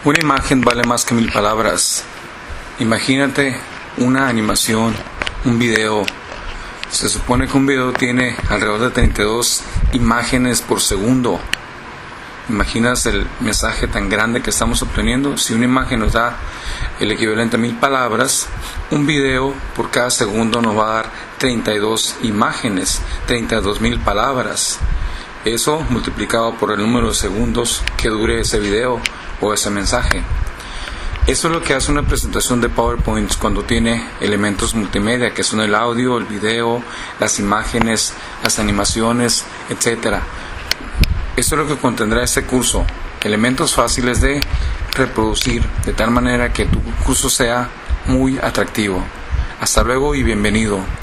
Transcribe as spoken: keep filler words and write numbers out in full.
Una imagen vale más que mil palabras. Imagínate una animación, un video. Se supone que un video tiene alrededor de treinta y dos imágenes por segundo. ¿Imaginas el mensaje tan grande que estamos obteniendo? Si una imagen nos da el equivalente a mil palabras, un video por cada segundo nos va a dar treinta y dos imágenes, treinta y dos mil palabras. Eso multiplicado por el número de segundos que dure ese video o ese mensaje. Eso es lo que hace una presentación de PowerPoint cuando tiene elementos multimedia, que son el audio, el video, las imágenes, las animaciones, etcétera. Eso es lo que contendrá este curso, elementos fáciles de reproducir, de tal manera que tu curso sea muy atractivo. Hasta luego y bienvenido.